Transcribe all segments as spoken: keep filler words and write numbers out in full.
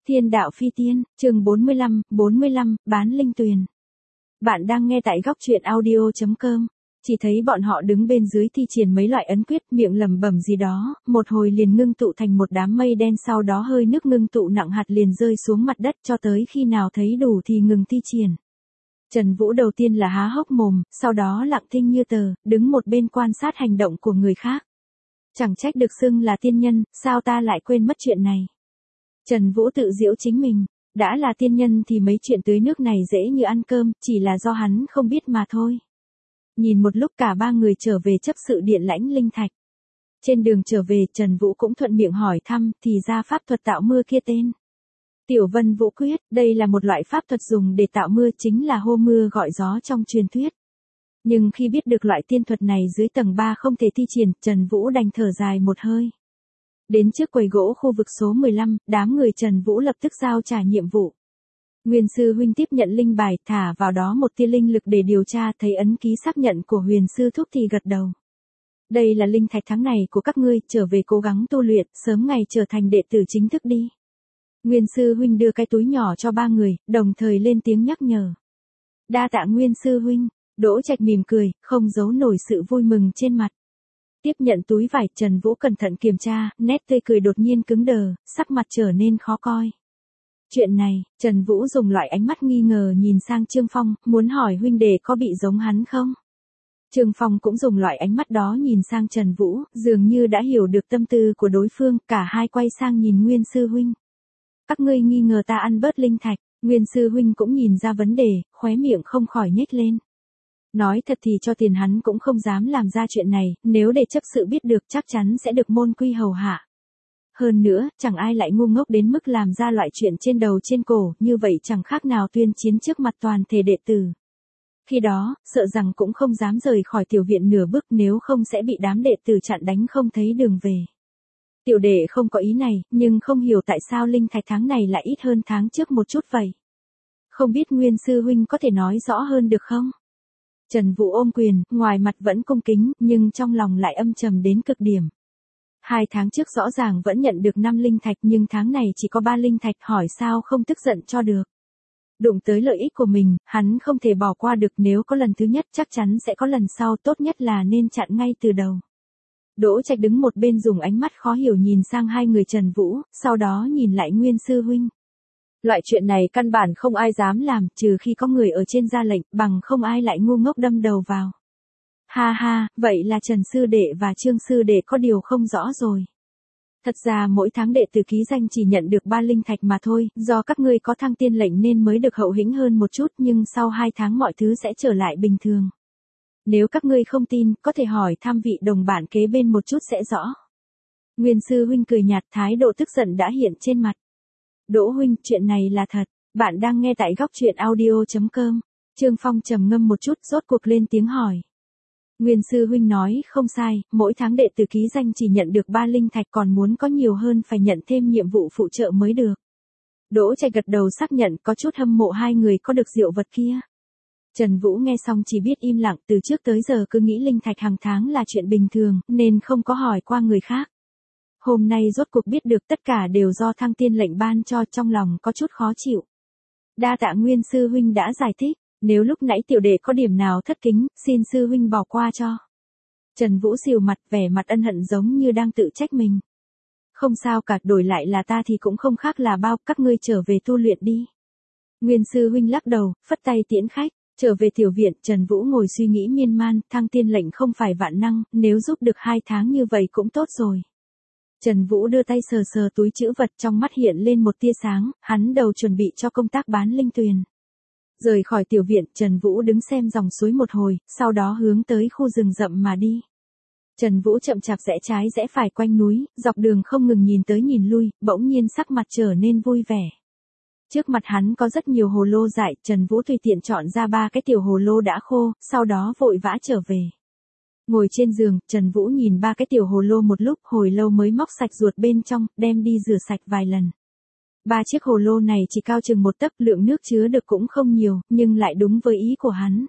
Thiên đạo phi tiên, chương bốn mươi lăm, bốn mươi lăm, bán linh tuyền. Bạn đang nghe tại góc truyện audio chấm com. Chỉ thấy bọn họ đứng bên dưới thi triển mấy loại ấn quyết, miệng lẩm bẩm gì đó, một hồi liền ngưng tụ thành một đám mây đen, sau đó hơi nước ngưng tụ nặng hạt liền rơi xuống mặt đất, cho tới khi nào thấy đủ thì ngừng thi triển. Trần Vũ đầu tiên là há hốc mồm, sau đó lặng thinh như tờ, đứng một bên quan sát hành động của người khác. Chẳng trách được xưng là tiên nhân, sao ta lại quên mất chuyện này. Trần Vũ tự giễu chính mình, đã là tiên nhân thì mấy chuyện tưới nước này dễ như ăn cơm, chỉ là do hắn không biết mà thôi. Nhìn một lúc cả ba người trở về chấp sự điện lãnh linh thạch. Trên đường trở về, Trần Vũ cũng thuận miệng hỏi thăm, thì ra pháp thuật tạo mưa kia tên Tiểu Vân Vũ Quyết, đây là một loại pháp thuật dùng để tạo mưa, chính là hô mưa gọi gió trong truyền thuyết. Nhưng khi biết được loại tiên thuật này dưới tầng ba không thể thi triển, Trần Vũ đành thở dài một hơi. Đến trước quầy gỗ khu vực số mười lăm, đám người Trần Vũ lập tức giao trả nhiệm vụ. Nguyên sư huynh tiếp nhận linh bài, thả vào đó một tia linh lực để điều tra, thấy ấn ký xác nhận của Huyền sư thúc thì gật đầu. Đây là linh thạch tháng này của các ngươi, trở về cố gắng tu luyện, sớm ngày trở thành đệ tử chính thức đi. Nguyên sư huynh đưa cái túi nhỏ cho ba người, đồng thời lên tiếng nhắc nhở. Đa tạ Nguyên sư huynh, Đỗ Trạch mỉm cười, không giấu nổi sự vui mừng trên mặt. Tiếp nhận túi vải, Trần Vũ cẩn thận kiểm tra, nét tươi cười đột nhiên cứng đờ, sắc mặt trở nên khó coi. Chuyện này, Trần Vũ dùng loại ánh mắt nghi ngờ nhìn sang Trương Phong, muốn hỏi huynh đệ có bị giống hắn không? Trương Phong cũng dùng loại ánh mắt đó nhìn sang Trần Vũ, dường như đã hiểu được tâm tư của đối phương, cả hai quay sang nhìn Nguyên sư huynh. Các ngươi nghi ngờ ta ăn bớt linh thạch, Nguyên sư huynh cũng nhìn ra vấn đề, khóe miệng không khỏi nhếch lên. Nói thật thì cho tiền hắn cũng không dám làm ra chuyện này, nếu để chấp sự biết được chắc chắn sẽ được môn quy hầu hạ. Hơn nữa, chẳng ai lại ngu ngốc đến mức làm ra loại chuyện trên đầu trên cổ, như vậy chẳng khác nào tuyên chiến trước mặt toàn thể đệ tử. Khi đó, sợ rằng cũng không dám rời khỏi tiểu viện nửa bước, nếu không sẽ bị đám đệ tử chặn đánh không thấy đường về. Tiểu đệ không có ý này, nhưng không hiểu tại sao linh thạch tháng này lại ít hơn tháng trước một chút vậy. Không biết Nguyên sư huynh có thể nói rõ hơn được không? Trần Vũ ôm quyền, ngoài mặt vẫn cung kính, nhưng trong lòng lại âm trầm đến cực điểm. Hai tháng trước rõ ràng vẫn nhận được năm linh thạch, nhưng tháng này chỉ có ba linh thạch, hỏi sao không tức giận cho được. Đụng tới lợi ích của mình, hắn không thể bỏ qua được, nếu có lần thứ nhất chắc chắn sẽ có lần sau, tốt nhất là nên chặn ngay từ đầu. Đỗ Trạch đứng một bên dùng ánh mắt khó hiểu nhìn sang hai người Trần Vũ, sau đó nhìn lại Nguyên sư huynh. Loại chuyện này căn bản không ai dám làm, trừ khi có người ở trên ra lệnh, bằng không ai lại ngu ngốc đâm đầu vào. Ha ha, vậy là Trần sư đệ và Trương sư đệ có điều không rõ rồi. Thật ra mỗi tháng đệ tử ký danh chỉ nhận được ba linh thạch mà thôi, do các ngươi có thăng tiên lệnh nên mới được hậu hĩnh hơn một chút, nhưng sau hai tháng mọi thứ sẽ trở lại bình thường. Nếu các ngươi không tin, có thể hỏi thăm vị đồng bạn kế bên một chút sẽ rõ. Nguyên sư huynh cười nhạt, thái độ tức giận đã hiện trên mặt. Đỗ huynh, chuyện này là thật, bạn đang nghe tại góc truyện audio chấm com. Trương Phong trầm ngâm một chút, rốt cuộc lên tiếng hỏi. Nguyên sư huynh nói không sai, mỗi tháng đệ tử ký danh chỉ nhận được ba linh thạch, còn muốn có nhiều hơn phải nhận thêm nhiệm vụ phụ trợ mới được. Đỗ Trạch gật đầu xác nhận, có chút hâm mộ hai người có được diệu vật kia. Trần Vũ nghe xong chỉ biết im lặng, từ trước tới giờ cứ nghĩ linh thạch hàng tháng là chuyện bình thường, nên không có hỏi qua người khác. Hôm nay rốt cuộc biết được tất cả đều do thăng tiên lệnh ban cho, trong lòng có chút khó chịu. Đa tạ Nguyên sư huynh đã giải thích, nếu lúc nãy tiểu đệ có điểm nào thất kính, xin sư huynh bỏ qua cho. Trần Vũ xìu mặt, vẻ mặt ân hận giống như đang tự trách mình. Không sao cả, đổi lại là ta thì cũng không khác là bao, các ngươi trở về tu luyện đi. Nguyên sư huynh lắc đầu, phất tay tiễn khách. Trở về tiểu viện, Trần Vũ ngồi suy nghĩ miên man, thăng tiên lệnh không phải vạn năng, nếu giúp được hai tháng như vậy cũng tốt rồi. Trần Vũ đưa tay sờ sờ túi trữ vật, trong mắt hiện lên một tia sáng, hắn đầu chuẩn bị cho công tác bán linh tuyền. Rời khỏi tiểu viện, Trần Vũ đứng xem dòng suối một hồi, sau đó hướng tới khu rừng rậm mà đi. Trần Vũ chậm chạp rẽ trái rẽ phải quanh núi, dọc đường không ngừng nhìn tới nhìn lui, bỗng nhiên sắc mặt trở nên vui vẻ. Trước mặt hắn có rất nhiều hồ lô dại, Trần Vũ tùy tiện chọn ra ba cái tiểu hồ lô đã khô, sau đó vội vã trở về. Ngồi trên giường, Trần Vũ nhìn ba cái tiểu hồ lô một lúc, hồi lâu mới móc sạch ruột bên trong, đem đi rửa sạch vài lần. Ba chiếc hồ lô này chỉ cao chừng một tấc, lượng nước chứa được cũng không nhiều, nhưng lại đúng với ý của hắn.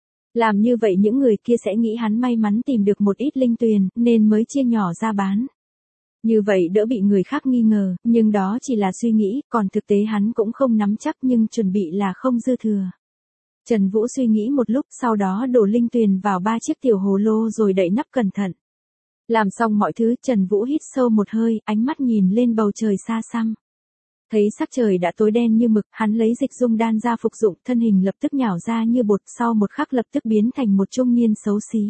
Làm như vậy những người kia sẽ nghĩ hắn may mắn tìm được một ít linh tuyền, nên mới chia nhỏ ra bán. Như vậy đỡ bị người khác nghi ngờ, nhưng đó chỉ là suy nghĩ, còn thực tế hắn cũng không nắm chắc nhưng chuẩn bị là không dư thừa. Trần Vũ suy nghĩ một lúc, sau đó đổ linh tuyền vào ba chiếc tiểu hồ lô rồi đậy nắp cẩn thận. Làm xong mọi thứ, Trần Vũ hít sâu một hơi, ánh mắt nhìn lên bầu trời xa xăm. Thấy sắc trời đã tối đen như mực, hắn lấy dịch dung đan ra phục dụng, thân hình lập tức nhào ra như bột, sau một khắc lập tức biến thành một trung niên xấu xí.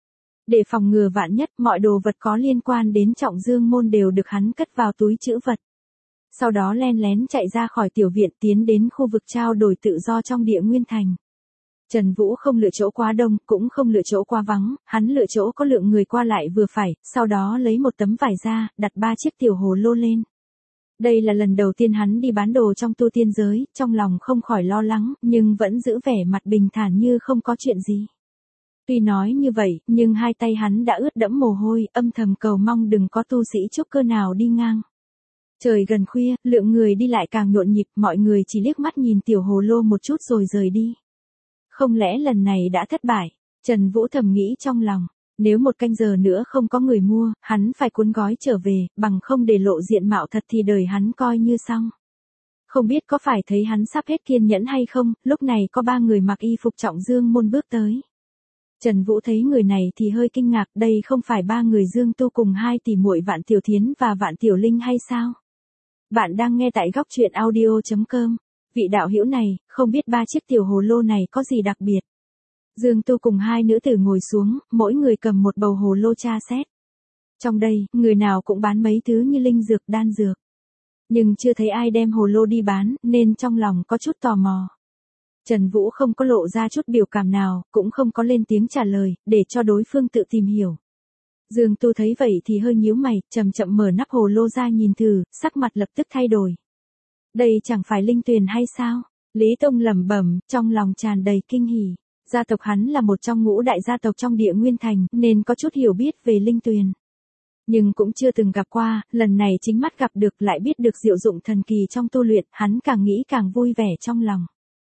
Để phòng ngừa vạn nhất, mọi đồ vật có liên quan đến Trọng Dương môn đều được hắn cất vào túi trữ vật. Sau đó len lén chạy ra khỏi tiểu viện, tiến đến khu vực trao đổi tự do trong Địa Nguyên Thành. Trần Vũ không lựa chỗ quá đông, cũng không lựa chỗ quá vắng, hắn lựa chỗ có lượng người qua lại vừa phải, sau đó lấy một tấm vải ra, đặt ba chiếc tiểu hồ lô lên. Đây là lần đầu tiên hắn đi bán đồ trong tu tiên giới, trong lòng không khỏi lo lắng, nhưng vẫn giữ vẻ mặt bình thản như không có chuyện gì. Tuy nói như vậy, nhưng hai tay hắn đã ướt đẫm mồ hôi, âm thầm cầu mong đừng có tu sĩ trúc cơ nào đi ngang. Trời gần khuya, lượng người đi lại càng nhộn nhịp, mọi người chỉ liếc mắt nhìn tiểu hồ lô một chút rồi rời đi. Không lẽ lần này đã thất bại? Trần Vũ thầm nghĩ trong lòng, nếu một canh giờ nữa không có người mua, hắn phải cuốn gói trở về, bằng không để lộ diện mạo thật thì đời hắn coi như xong. Không biết có phải thấy hắn sắp hết kiên nhẫn hay không, lúc này có ba người mặc y phục Trọng Dương môn bước tới. Trần Vũ thấy người này thì hơi kinh ngạc, đây không phải ba người Dương Tu cùng hai tỷ muội Vạn Tiểu Thiến và Vạn Tiểu Linh hay sao? Bạn đang nghe tại góc truyện audio chấm com. Vị đạo hữu này, không biết ba chiếc tiểu hồ lô này có gì đặc biệt. Dương Tu cùng hai nữ tử ngồi xuống, mỗi người cầm một bầu hồ lô tra xét. Trong đây, người nào cũng bán mấy thứ như linh dược, đan dược. Nhưng chưa thấy ai đem hồ lô đi bán, nên trong lòng có chút tò mò. Trần Vũ không có lộ ra chút biểu cảm nào, cũng không có lên tiếng trả lời, để cho đối phương tự tìm hiểu. Dương Tu thấy vậy thì hơi nhíu mày, chậm chậm mở nắp hồ lô ra nhìn thử, sắc mặt lập tức thay đổi. Đây chẳng phải linh tuyền hay sao? Lý Tông lẩm bẩm, trong lòng tràn đầy kinh hỉ. Gia tộc hắn là một trong ngũ đại gia tộc trong Địa Nguyên Thành, nên có chút hiểu biết về linh tuyền. Nhưng cũng chưa từng gặp qua, lần này chính mắt gặp được lại biết được diệu dụng thần kỳ trong tu luyện, hắn càng nghĩ càng vui vẻ trong lòng.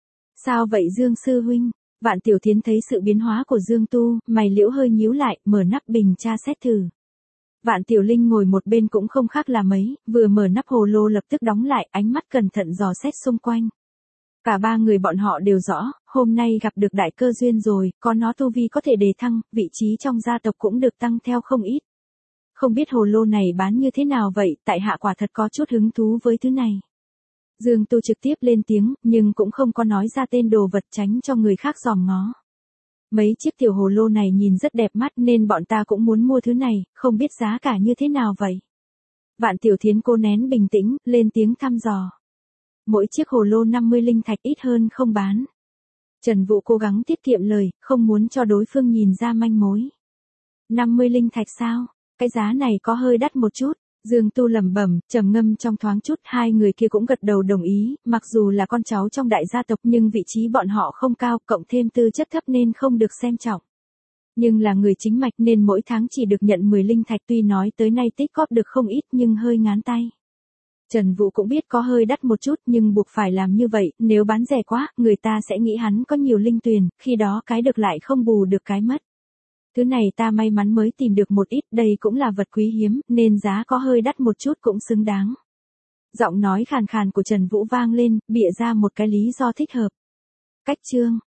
Sao vậy Dương sư huynh? Vạn Tiểu Thiến thấy sự biến hóa của Dương Tu, mày liễu hơi nhíu lại, mở nắp bình tra xét thử. Vạn Tiểu Linh ngồi một bên cũng không khác là mấy, vừa mở nắp hồ lô lập tức đóng lại, ánh mắt cẩn thận dò xét xung quanh. Cả ba người bọn họ đều rõ, hôm nay gặp được đại cơ duyên rồi, có nó tu vi có thể đề thăng, vị trí trong gia tộc cũng được tăng theo không ít. Không biết hồ lô này bán như thế nào vậy, tại hạ quả thật có chút hứng thú với thứ này. Dương Tu trực tiếp lên tiếng, nhưng cũng không có nói ra tên đồ vật tránh cho người khác dòm ngó. Mấy chiếc tiểu hồ lô này nhìn rất đẹp mắt nên bọn ta cũng muốn mua thứ này, không biết giá cả như thế nào vậy. Vạn Tiểu Thiến cô nén bình tĩnh, lên tiếng thăm dò. Mỗi chiếc hồ lô năm mươi linh thạch, ít hơn không bán. Trần Vũ cố gắng tiết kiệm lời, không muốn cho đối phương nhìn ra manh mối. năm mươi linh thạch sao? Cái giá này có hơi đắt một chút. Dương Tu lẩm bẩm, trầm ngâm trong thoáng chút, hai người kia cũng gật đầu đồng ý, mặc dù là con cháu trong đại gia tộc nhưng vị trí bọn họ không cao, cộng thêm tư chất thấp nên không được xem trọng. Nhưng là người chính mạch nên mỗi tháng chỉ được nhận mười linh thạch, tuy nói tới nay tích góp được không ít nhưng hơi ngán tay. Trần Vũ cũng biết có hơi đắt một chút nhưng buộc phải làm như vậy, nếu bán rẻ quá, người ta sẽ nghĩ hắn có nhiều linh tuyền, khi đó cái được lại không bù được cái mất. Thứ này ta may mắn mới tìm được một ít, đây cũng là vật quý hiếm, nên giá có hơi đắt một chút cũng xứng đáng. Giọng nói khàn khàn của Trần Vũ vang lên, bịa ra một cái lý do thích hợp. Cách chương.